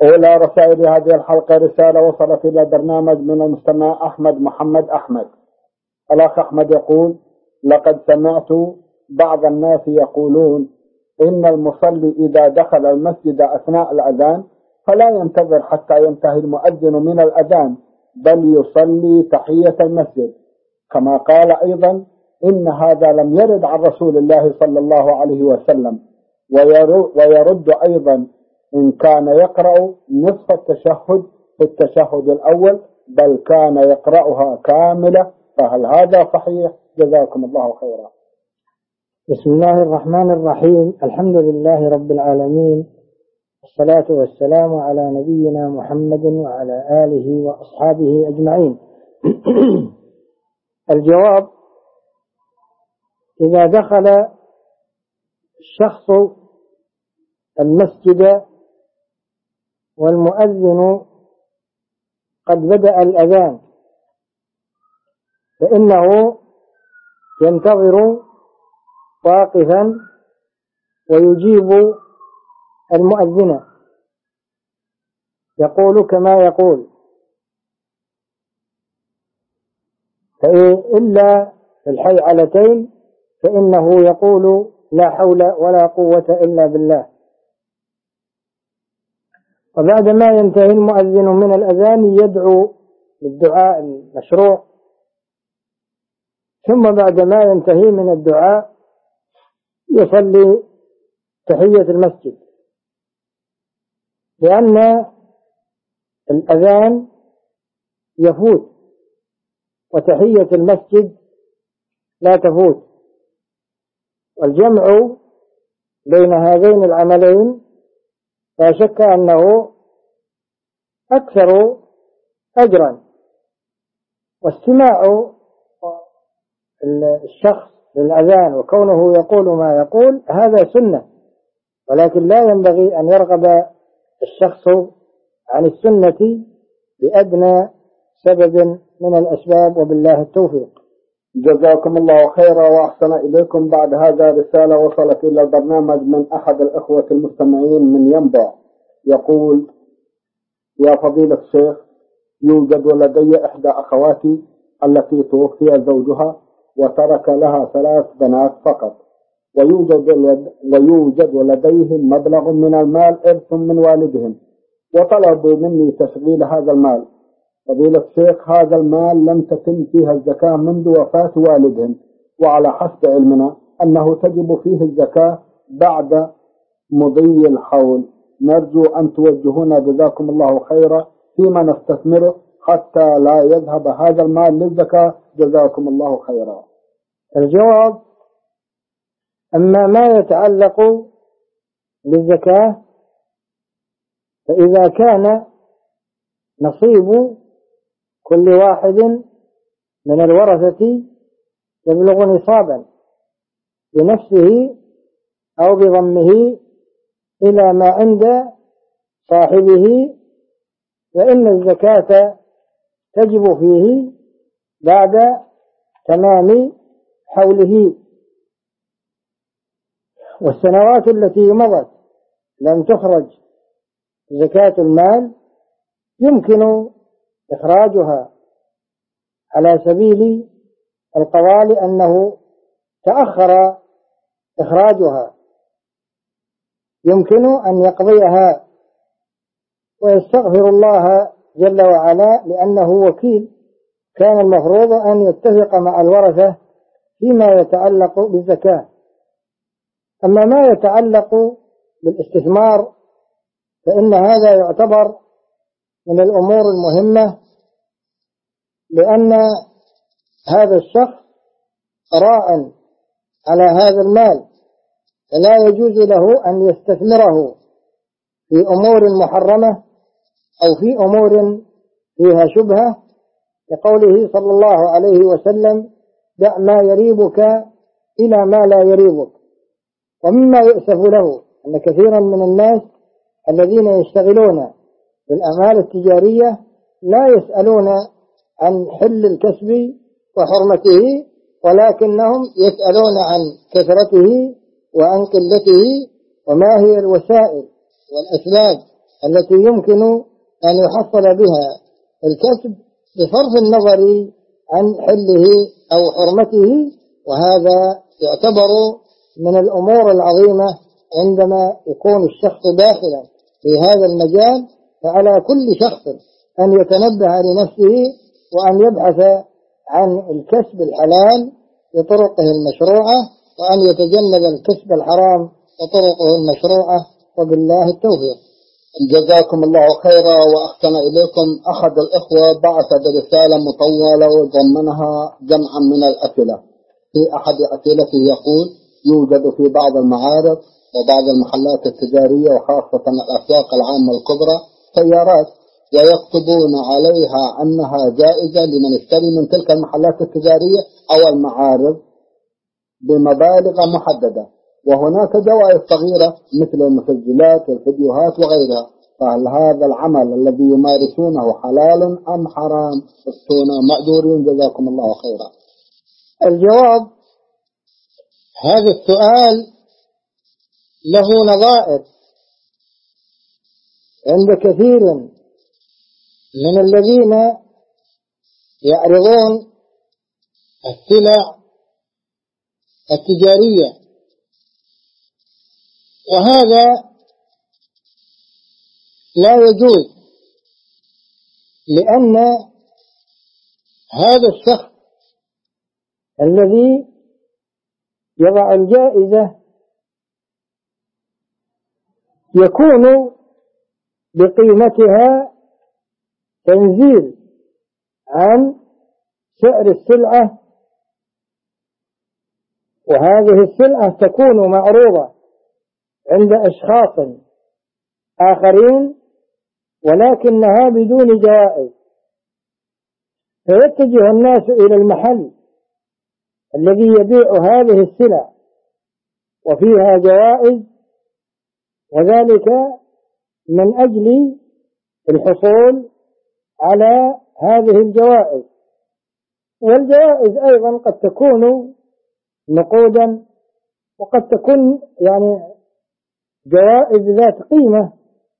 أولى رسائل هذه الحلقة رسالة وصلت إلى برنامج من المستمع أحمد محمد أحمد. الأخ أحمد يقول: لقد سمعت بعض الناس يقولون إن المصلي إذا دخل المسجد أثناء الأذان فلا ينتظر حتى ينتهي المؤذن من الأذان، بل يصلي تحية المسجد، كما قال أيضا إن هذا لم يرد عن رسول الله صلى الله عليه وسلم. ويرد أيضا إن كان يقرأ نصف التشهد في التشهد الأول بل كان يقرأها كاملة، فهل هذا صحيح؟ جزاكم الله خيرا. بسم الله الرحمن الرحيم. الحمد لله رب العالمين، والصلاة والسلام على نبينا محمد وعلى آله وأصحابه أجمعين. الجواب: إذا دخل الشخص المسجد والمؤذن قد بدأ الأذان فإنه ينتظر واقفا ويجيب المؤذن، يقول كما يقول، إلا في الحيعلتين فإنه يقول لا حول ولا قوة إلا بالله. وبعدما ينتهي المؤذن من الأذان يدعو بالدعاء المشروع، ثم بعدما ينتهي من الدعاء يصلي تحية المسجد، لأن الأذان يفوت وتحية المسجد لا تفوت. والجمع بين هذين العملين لا شك أنه أكثر أجرا. واستماع الشخص للأذان وكونه يقول ما يقول هذا سنة، ولكن لا ينبغي أن يرغب الشخص عن السنة بأدنى سبب من الأسباب، وبالله التوفيق. جزاكم الله خيرا وأحسن إليكم. بعد هذا رسالة وصلت إلى البرنامج من أحد الأخوة المستمعين من ينبع، يقول: يا فضيلة الشيخ، يوجد لدي إحدى أخواتي التي توفي زوجها وترك لها 3 بنات فقط، ويوجد لديهم مبلغ من المال إرث من والدهم، وطلبوا مني تشغيل هذا المال. فضيلة الشيخ، هذا المال لم تتم فيها الزكاة منذ وفاة والدهم، وعلى حسب علمنا أنه تجب فيه الزكاة بعد مضي الحول. نرجو أن توجهونا جزاكم الله خيرا فيما نستثمره حتى لا يذهب هذا المال للزكاة، جزاكم الله خيرا. الجواب: أما ما يتعلق بالزكاة فإذا كان نصيب كل واحد من الورثة يبلغ نصابا بنفسه أو بضمه إلى ما عند صاحبه، فإن الزكاة تجب فيه بعد تمام حوله. والسنوات التي مضت لم تخرج زكاة المال يمكن إخراجها على سبيل القضاء لأنه تأخر إخراجها، يمكن أن يقضيها ويستغفر الله جل وعلا لأنه وكيل. كان المفروض أن يتفق مع الورثة فيما يتعلق بالزكاة. أما ما يتعلق بالاستثمار فإن هذا يعتبر من الأمور المهمة، لأن هذا الشخص راع على هذا المال، فلا يجوز له أن يستثمره في أمور محرمة أو في أمور فيها شبهة، لقوله صلى الله عليه وسلم: دع ما يريبك إلى ما لا يريبك. ومما يؤسف له أن كثيرا من الناس الذين يشتغلون بالأعمال التجارية لا يسألون عن حل الكسب وحرمته، ولكنهم يسألون عن كثرته وعن قلته وما هي الوسائل والأسباب التي يمكن أن يحصل بها الكسب بصرف النظر عن حله أو حرمته، وهذا يعتبر من الأمور العظيمة عندما يكون الشخص داخلا في هذا المجال. فعلى كل شخص أن يتنبه لنفسه وأن يبحث عن الكسب الحلال بطرقه المشروعة، وأن يتجنب الكسب الحرام وطرقه المشروعة، وبالله التوفيق. جزاكم الله خيرا وأحسن إليكم. أحد الإخوة بعث برسالة مطولة وضمنها جمعا من الأسئلة. في أحد أسئلته يقول: يوجد في بعض المعارض وبعض المحلات التجارية وخاصة الأسواق العامة الكبرى سيارات، ويكتبون عليها أنها جائزة لمن يشتري من تلك المحلات التجارية أو المعارض بمبالغ محددة، وهناك جوائز صغيرة مثل المسجلات والفيديوهات وغيرها، فهل هذا العمل الذي يمارسونه حلال أم حرام؟ افتونا مأجورين جزاكم الله خيرا. الجواب: هذا السؤال له نظائر عند كثير من الذين يعرضون السلع التجارية، وهذا لا يجوز، لأن هذا الشخص الذي يضع الجائزة يكون بقيمتها تنزيل عن سعر السلعة، وهذه السلعة تكون معروضة عند أشخاص آخرين ولكنها بدون جوائز، فيتجه الناس إلى المحل الذي يبيع هذه السلع وفيها جوائز، وذلك من أجل الحصول على هذه الجوائز. والجوائز أيضا قد تكون نقودا، وقد تكون جوائز ذات قيمة،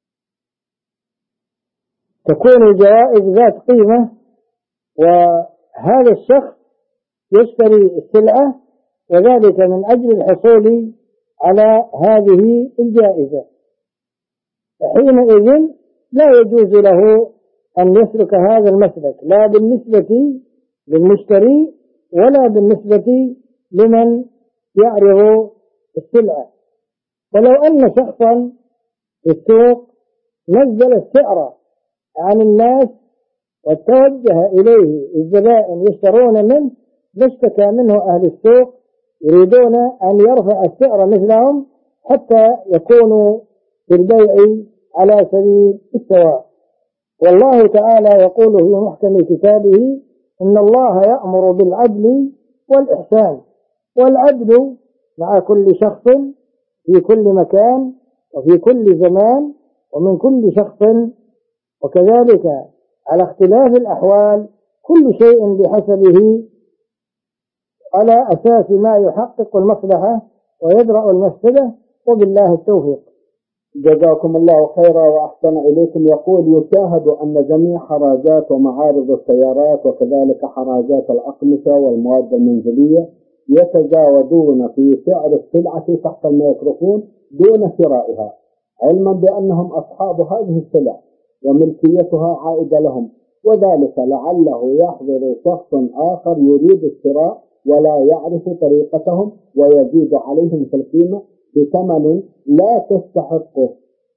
تكون جوائز ذات قيمة، وهذا الشخص يشتري السلعة وذلك من أجل الحصول على هذه الجائزة، حينئذ لا يجوز له أن يسلك هذا المسلك، لا بالنسبة للمشتري ولا بالنسبة لمن يعرض السلعة. ولو أن شخصا في السوق نزل السعر عن الناس وتوجه إليه الزبائن يشترون منه، لاشتكى منه أهل السوق يريدون أن يرفع السعر مثلهم حتى يكونوا في البيع على سبيل السواء. والله تعالى يقول في محكم كتابه: إن الله يأمر بالعدل والإحسان. والعدل مع كل شخص في كل مكان وفي كل زمان ومن كل شخص، وكذلك على اختلاف الأحوال كل شيء بحسبه على أساس ما يحقق المصلحة ويدرأ المفسدة، وبالله التوفيق. جزاكم الله خيرا وأحسن إليكم. يقول: يشاهد أن جميع حراجات ومعارض السيارات وكذلك حراجات الأقمشة والمواد المنزلية يتجاوزون في سعر السلعة تحت الميكروفون دون شرائها، علما بأنهم أصحاب هذه السلع وملكيتها عائدة لهم، وذلك لعله يحضر شخص آخر يريد الشراء ولا يعرف طريقتهم ويزيد عليهم في القيمة بثمن لا تستحقه،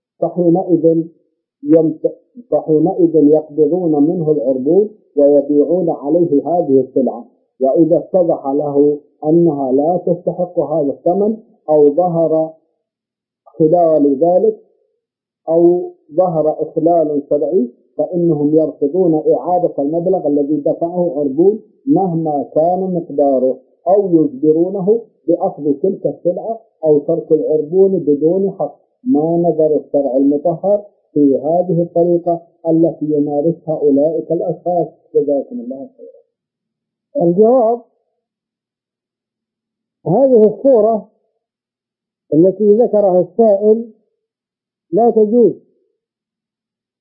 فحينئذ يقبضون منه العربون ويبيعون عليه هذه السلعة، وإذا اتضح له أنها لا تستحق هذا الثمن أو ظهر خلال ذلك أو ظهر إخلال شرعي فإنهم يرفضون إعادة المبلغ الذي دفعه عربون مهما كان مقداره، أو يجبرونه بأخذ تلك السلعة أو ترك العربون بدون حق، ما نظر الشرع المطهر في هذه الطريقة التي يمارسها أولئك الأشخاص؟ جزاكم الله خيرا. الجواب: هذه الصورة التي ذكرها السائل لا تجوز،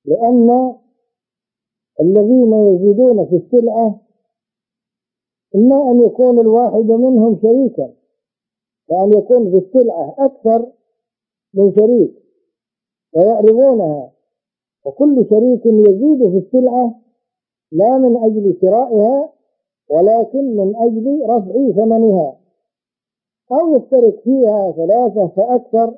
لأن الذين يزيدون في السلعة إما أن يكون الواحد منهم شريكا، فأن يكون في السلعة أكثر من شريك ويعرضونها، وكل شريك يزيد في السلعة لا من أجل شرائها ولكن من أجل رفع ثمنها، أو يشترك فيها ثلاثة فأكثر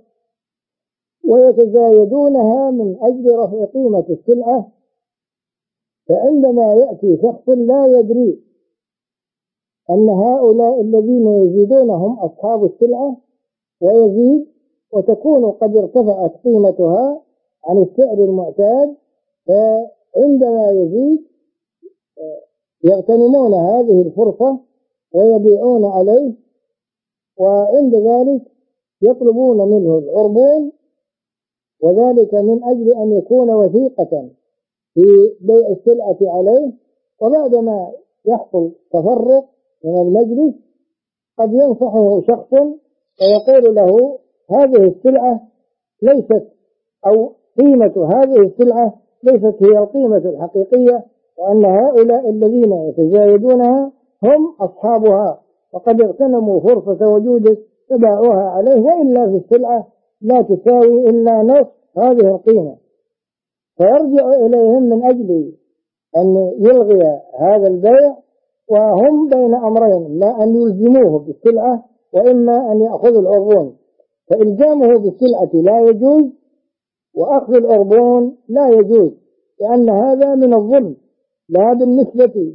ويتزايدونها من أجل رفع قيمة السلعة. فعندما يأتي شخص لا يدري أن هؤلاء الذين يزيدون هم أصحاب السلعة ويزيد، وتكون قد ارتفعت قيمتها عن السعر المعتاد، فعندما يزيد يغتنمون هذه الفرصة ويبيعون عليه، وعند ذلك يطلبون منه العربون، وذلك من أجل أن يكون وثيقة في بيع السلعة عليه. وبعدما يحصل تفرق من المجلس قد ينصحه شخص ويقول له هذه السلعة ليست، أو قيمة هذه السلعة ليست هي القيمة الحقيقية، وأن هؤلاء الذين يتزايدونها هم أصحابها وقد اغتنموا فرصة وجودك فباعوها عليه، وإلا في السلعة لا تساوي إلا نصف هذه القيمة. فيرجع إليهم من أجل أن يلغي هذا البيع، وهم بين أمرين: لا أن يلزموه بالسلعة وإما أن يأخذوا العربون. فإلزامه بالسلعة لا يجوز، وأخذ العربون لا يجوز، لأن هذا من الظلم، لا بالنسبة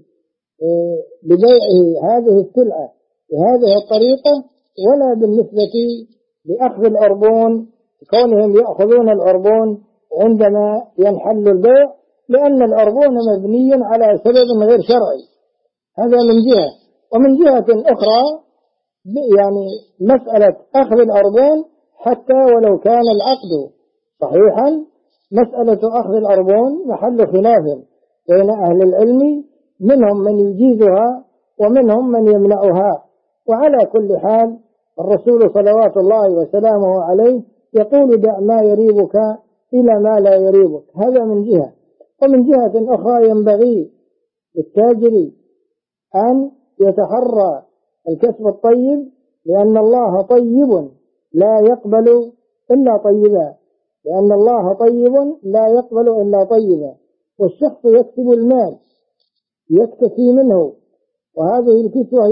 لبيعه هذه السلعة بهذه الطريقة، ولا بالنسبة لأخذ العربون كونهم يأخذون العربون عندما ينحل البيع، لأن العربون مبني على سبب غير شرعي. هذا من جهة. ومن جهة أخرى يعني مسألة أخذ العربون حتى ولو كان العقد صحيحا، مسألة أخذ العربون محل خلاف بين أهل العلم، منهم من يجيزها ومنهم من يمنعها. وعلى كل حال الرسول صلوات الله وسلامه عليه يقول: دع ما يريبك إلى ما لا يريبك. هذا من جهة. ومن جهة أخرى ينبغي للتاجر أن يتحرى الكسب الطيب، لأن الله طيب لا يقبل إلا طيبا، لأن الله طيب لا يقبل إلا طيبا. والشخص يكسب المال يكتفي منه، وهذه الكسوة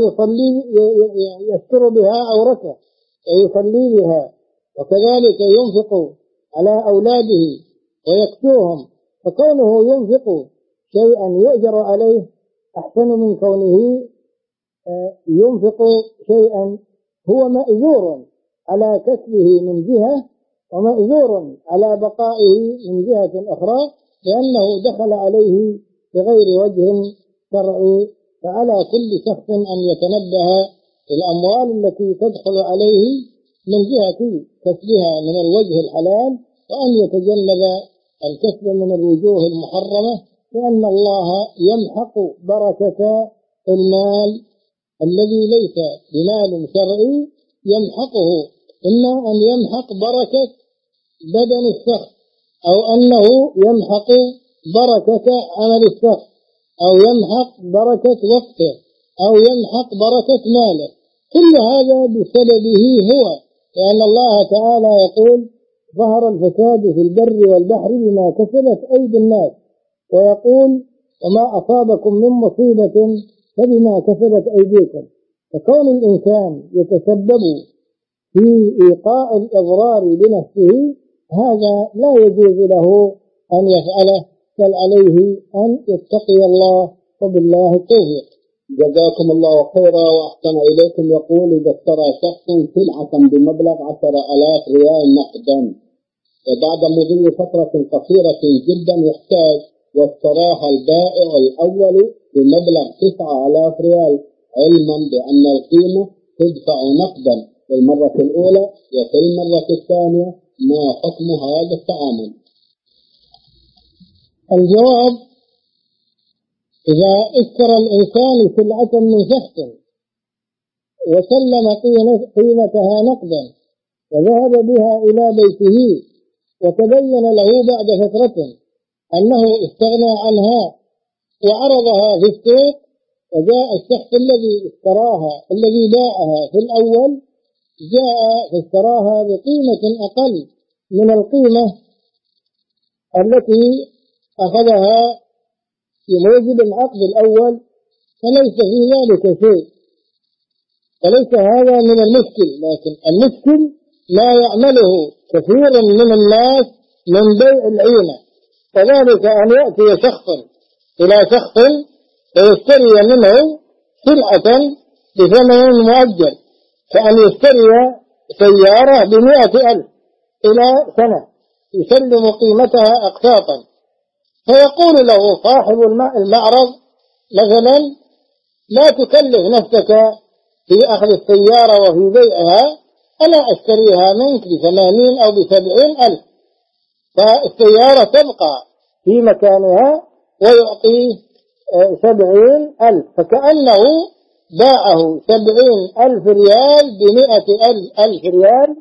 يستر بها عورته ويصلي بها، وكذلك ينفق على أولاده ويكسوهم. فكونه ينفق شيئا يؤجر عليه أحسن من كونه ينفق شيئا هو مأجور على كسبه من جهة ومأجور على بقائه من جهة أخرى، لأنه دخل عليه بغير وجه شرعي. فعلى كل شخص أن يتنبه الأموال التي تدخل عليه من جهة كسبها من الوجه الحلال، وأن يتجنب الكسب من الوجوه المحرمة، لأن الله يمحق بركة المال الذي ليس بمال شرعي، يمحقه، إما أن يمحق بركة بدن الشخص، أو أنه يمحق بركة عمل الشخص، أو يمحق بركة وقته، أو يمحق بركة ماله. كل هذا بسببه هو، لأن الله تعالى يقول: ظهر الفساد في البر والبحر بما كسبت أيدي الناس، ويقول: وما أصابكم من مصيبة فبما كسبت أيديكم. فكون الإنسان يتسبب في إيقاع الإضرار بنفسه هذا لا يجوز له أن يفعله، بل عليه أن يتقي الله، وبالله التوفيق. جزاكم الله خيرا وأحسن إليكم. يقول: إذا اشترى شخص سلعة بمبلغ 10,000 ريال نقدا، وبعد مضي فترة قصيرة جدا يحتاج، واشتراها البائع الأول بمبلغ 9,000 ريال، علما بأن القيمة تدفع نقدا في المرة الأولى وفي المرة الثانية، ما حكم هذا التعامل؟ الجواب: إذا اشترى الإنسان سلعة من شخص وسلم قيمتها نقدا وذهب بها إلى بيته، وتبين له بعد فترة أنه استغنى عنها وعرضها في السوق، وجاء الشخص الذي اشتراها الذي باعها في الأول جاء فاشتراها بقيمة أقل من القيمة التي أخذها في موجب العقد الأول، فليس في ذلك شيء، فليس هذا من المشكل. لكن المشكل ما يعمله كثير من الناس من بيع العينة، وذلك أن يأتي شخص إلى شخص فيشتري منه سلعة بثمن مؤجل، كأن يشتري سيارة ب100,000 إلى سنة يسلم قيمتها أقساطا، فيقول له صاحب المعرض مثلا: لا تكلف نفسك في أخذ السيارة وفي بيعها، أنا أشتريها منك ب80 أو ب70,000، فالسيارة تبقى في مكانها ويعطيه 70,000، فكأنه باعه 70,000 ريال ب100,000 ريال،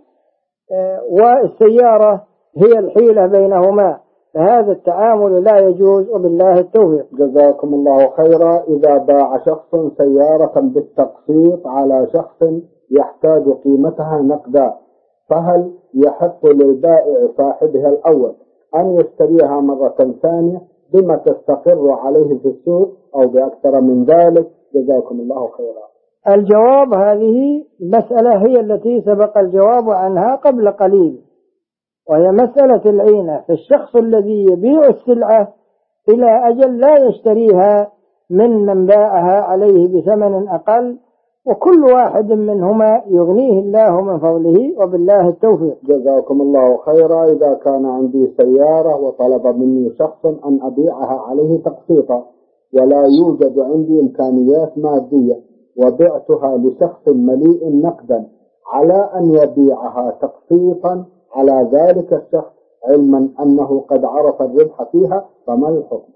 والسيارة هي الحيلة بينهما، فهذا التعامل لا يجوز، وبالله التوفيق. جزاكم الله خيرا. إذا باع شخص سيارة بالتقسيط على شخص يحتاج قيمتها نقدا، فهل يحق للبائع صاحبها الأول أن يشتريها مرة ثانية بما تستقر عليه في السوق أو بأكثر من ذلك؟ جزاكم الله خيرا. الجواب: هذه مسألة هي التي سبق الجواب عنها قبل قليل، وهي مسألة العينة. فالشخص الذي يبيع السلعة إلى أجل لا يشتريها من باعها عليه بثمن أقل، وكل واحد منهما يغنيه الله من فضله، وبالله التوفيق. جزاكم الله خيرا. إذا كان عندي سيارة وطلب مني شخص أن أبيعها عليه تقسيطا، ولا يوجد عندي إمكانيات مادية، وبعتها لشخص مليء نقدا على أن يبيعها تقسيطا على ذلك الشخص، علما أنه قد عرف الربح فيها، فما الحكم؟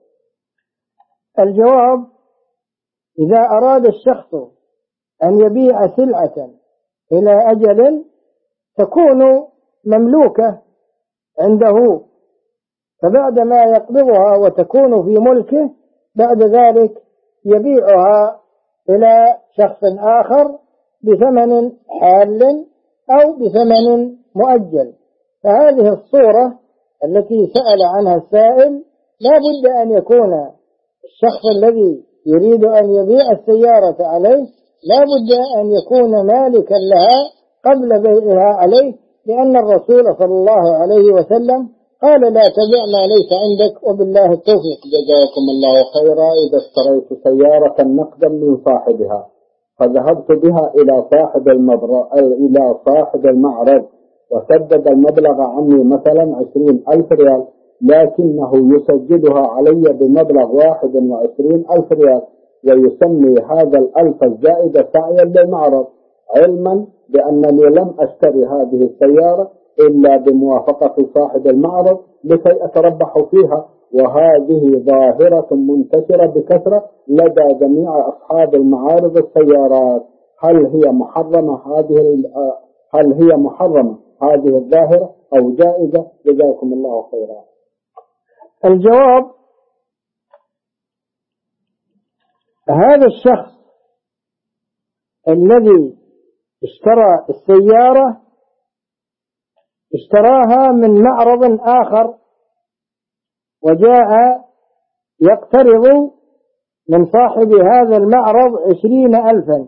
الجواب: إذا أراد الشخص أن يبيع سلعة إلى أجل تكون مملوكة عنده، فبعدما يقبضها وتكون في ملكه بعد ذلك يبيعها إلى شخص آخر بثمن حال أو بثمن مؤجل. فهذه الصورة التي سأل عنها السائل لا بد أن يكون الشخص الذي يريد أن يبيع السيارة عليه لا بد أن يكون مالكا لها قبل بيعها عليه، لأن الرسول صلى الله عليه وسلم قال: لا تبع ما ليس عندك، وبالله التوفيق. جزاكم الله خيرا. إذا اشتريت سيارة نقدا من صاحبها فذهبت بها إلى صاحب المعرض وسدد المبلغ عني مثلا 20,000 ريال، لكنه يسجلها علي بمبلغ 21,000 ريال، ويسمي هذا 1,000 الزائد سعيا للمعرض، علما بأنني لم أشتري هذه السيارة إلا بموافقة صاحب المعرض لكي أتربح فيها. وهذه ظاهرة منتشرة بكثرة لدى جميع أصحاب المعارض السيارات. هل هي محرمة هذه الظاهرة أو جائزة؟ جزاكم الله خيرا. الجواب: هذا الشخص الذي اشترى السيارة اشتراها من معرض آخر، وجاء يقترض من صاحب هذا المعرض 20,000،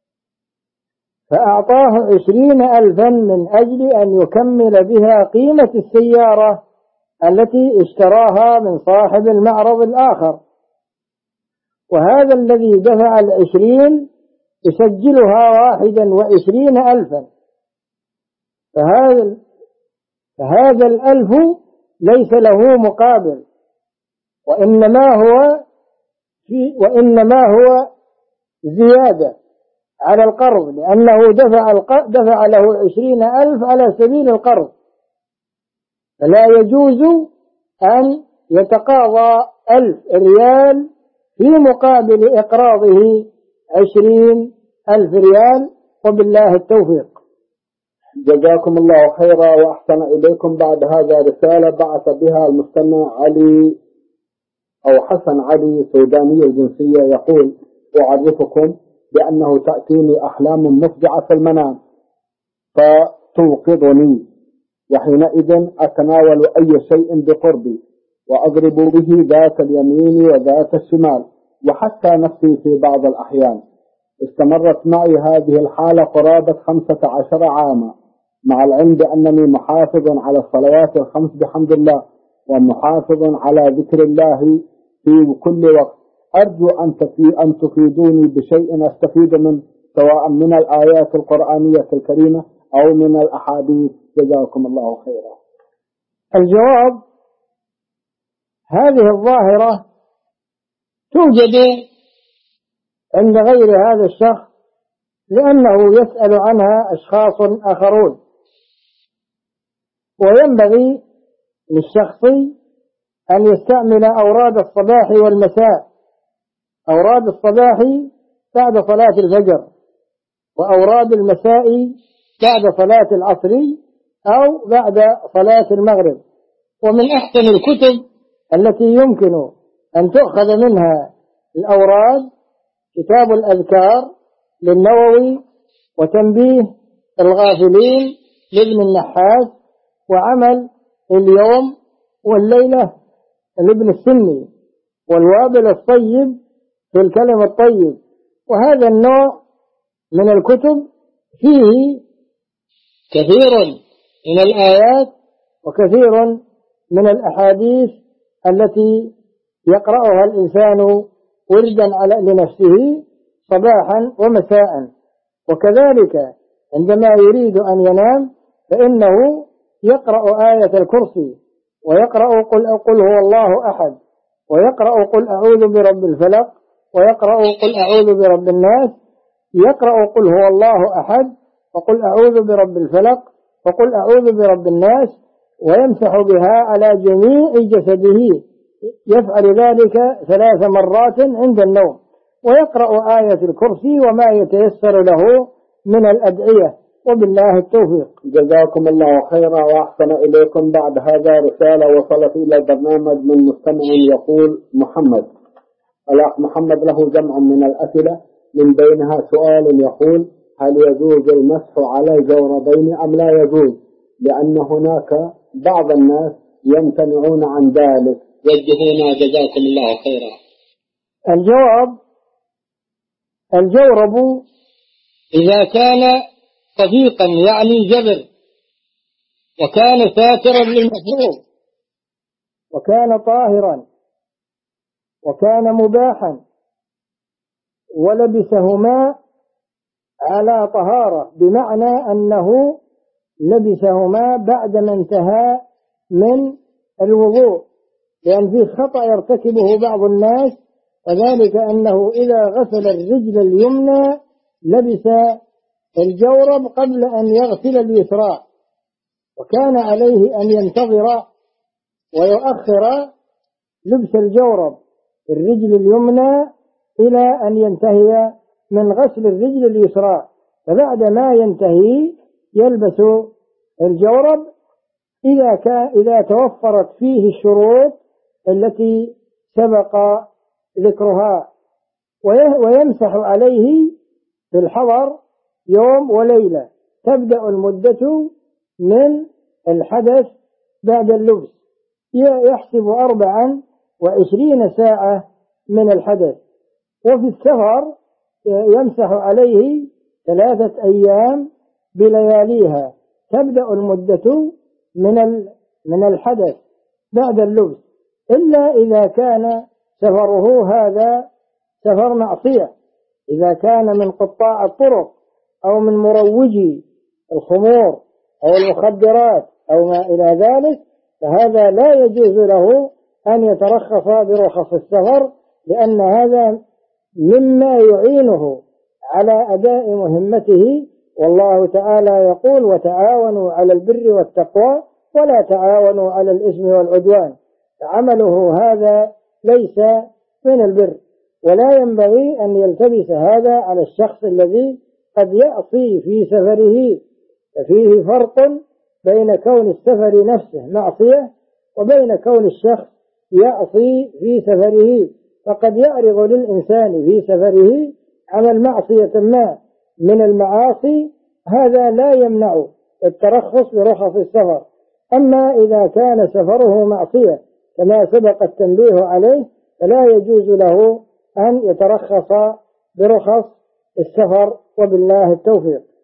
فأعطاه 20,000 من أجل أن يكمل بها قيمة السيارة التي اشتراها من صاحب المعرض الآخر، وهذا الذي دفع 20 يسجلها 21,000، فهذا 1,000 ليس له مقابل، وإنما هو زيادة على القرض، لأنه دفع له 20,000 على سبيل القرض، فلا يجوز أن يتقاضى 1,000 ريال في مقابل إقراضه 20,000 ريال، وبالله التوفيق. جزاكم الله خيرا وأحسن إليكم. بعد هذا رسالة بعث بها المستمع علي أو حسن علي سوداني الجنسية يقول: أعرفكم بأنه تأتيني أحلام مفجعة في المنام فتوقظني، وحينئذ أتناول أي شيء بقربي وأضرب به ذات اليمين وذات الشمال، وحتى نفسي في بعض الأحيان. استمرت معي هذه الحالة قرابة 15 عاما، مع العلم بأنني محافظ على الصلوات الخمس بحمد الله، ومحافظ على ذكر الله في كل وقت. أرجو أن تفيدوني بشيء أستفيد منه، سواء من الآيات القرآنية الكريمة أو من الأحاديث. جزاكم الله خيرا. الجواب: هذه الظاهرة توجد عند غير هذا الشخص، لأنه يسأل عنها أشخاص آخرون، وينبغي للشخص أن يستعمل أوراد الصباح والمساء: أوراد الصباح بعد صلاة الفجر، وأوراد المساء بعد صلاة العصر أو بعد صلاة المغرب. ومن أحسن الكتب التي يمكن أن تؤخذ منها الأوراد كتاب الأذكار للنووي، وتنبيه الغافلين لابن النحاس، وعمل اليوم والليلة لابن السني، والوابل الطيب في الكلم الطيب. وهذا النوع من الكتب فيه كثير من الآيات وكثير من الأحاديث التي يقرأها الإنسان وردا لنفسه صباحا ومساء. وكذلك عندما يريد أن ينام فإنه يقرأ آية الكرسي، ويقرأ قل هو الله أحد، ويقرأ قل أعوذ برب الفلق، ويقرأ قل أعوذ برب الناس، يقرأ قل هو الله أحد، وقل أعوذ برب الفلق، وقل أعوذ برب الناس، ويمسح بها على جميع جسده، يفعل ذلك 3 مرات عند النوم، ويقرأ آية الكرسي وما يتيسر له من الأدعية، وبالله التوفيق. جزاكم الله خيرا وأحسن إليكم. بعد هذا رسالة وصلت إلى البرنامج من مستمع يقول: محمد. الأخ محمد له جمع من الأسئلة، من بينها سؤال يقول: هل يجوز المسح على الجوربين أم لا يجوز؟ لأن هناك بعض الناس يمتنعون عن ذلك، وجهونا جزاكم الله خيرا. الجواب: الجورب إذا كان صديقا يعني جبر، وكان ساترا للمفروض، وكان طاهرا، وكان مباحا، ولبسهما على طهارة، بمعنى أنه لبسهما بعدما انتهى من الوضوء، لأن فيه خطأ يرتكبه بعض الناس، وذلك أنه إذا غسل الرجل اليمنى لبس الجورب قبل أن يغسل اليسرى، وكان عليه أن ينتظر ويؤخر لبس الجورب في الرجل اليمنى إلى أن ينتهي من غسل الرجل اليسرى، فبعد ما ينتهي يلبس الجورب إذا توفرت فيه الشروط التي سبق ذكرها، ويمسح عليه في الحضر يوم وليلة، تبدأ المدة من الحدث بعد اللبس، يحسب 24 ساعة من الحدث. وفي السفر يمسح عليه 3 أيام بلياليها، تبدأ المدة من الحدث بعد اللبس، إلا إذا كان سفره هذا سفر معصية، إذا كان من قطاع الطرق أو من مروجي الخمور أو المخدرات أو ما إلى ذلك، فهذا لا يجوز له أن يترخص برخص السفر، لأن هذا مما يعينه على أداء مهمته. والله تعالى يقول: وتعاونوا على البر والتقوى ولا تعاونوا على الإثم والعدوان. عمله هذا ليس من البر، ولا ينبغي أن يلتبس هذا على الشخص الذي قد يعصي في سفره. ففيه فرق بين كون السفر نفسه معصية وبين كون الشخص يعصي في سفره، فقد يعرض للإنسان في سفره عمل معصية ما من المعاصي، هذا لا يمنع الترخص برخص السفر. أما إذا كان سفره معصية كما سبق التنبيه عليه فلا يجوز له أن يترخص برخص السفر، وبالله التوفيق.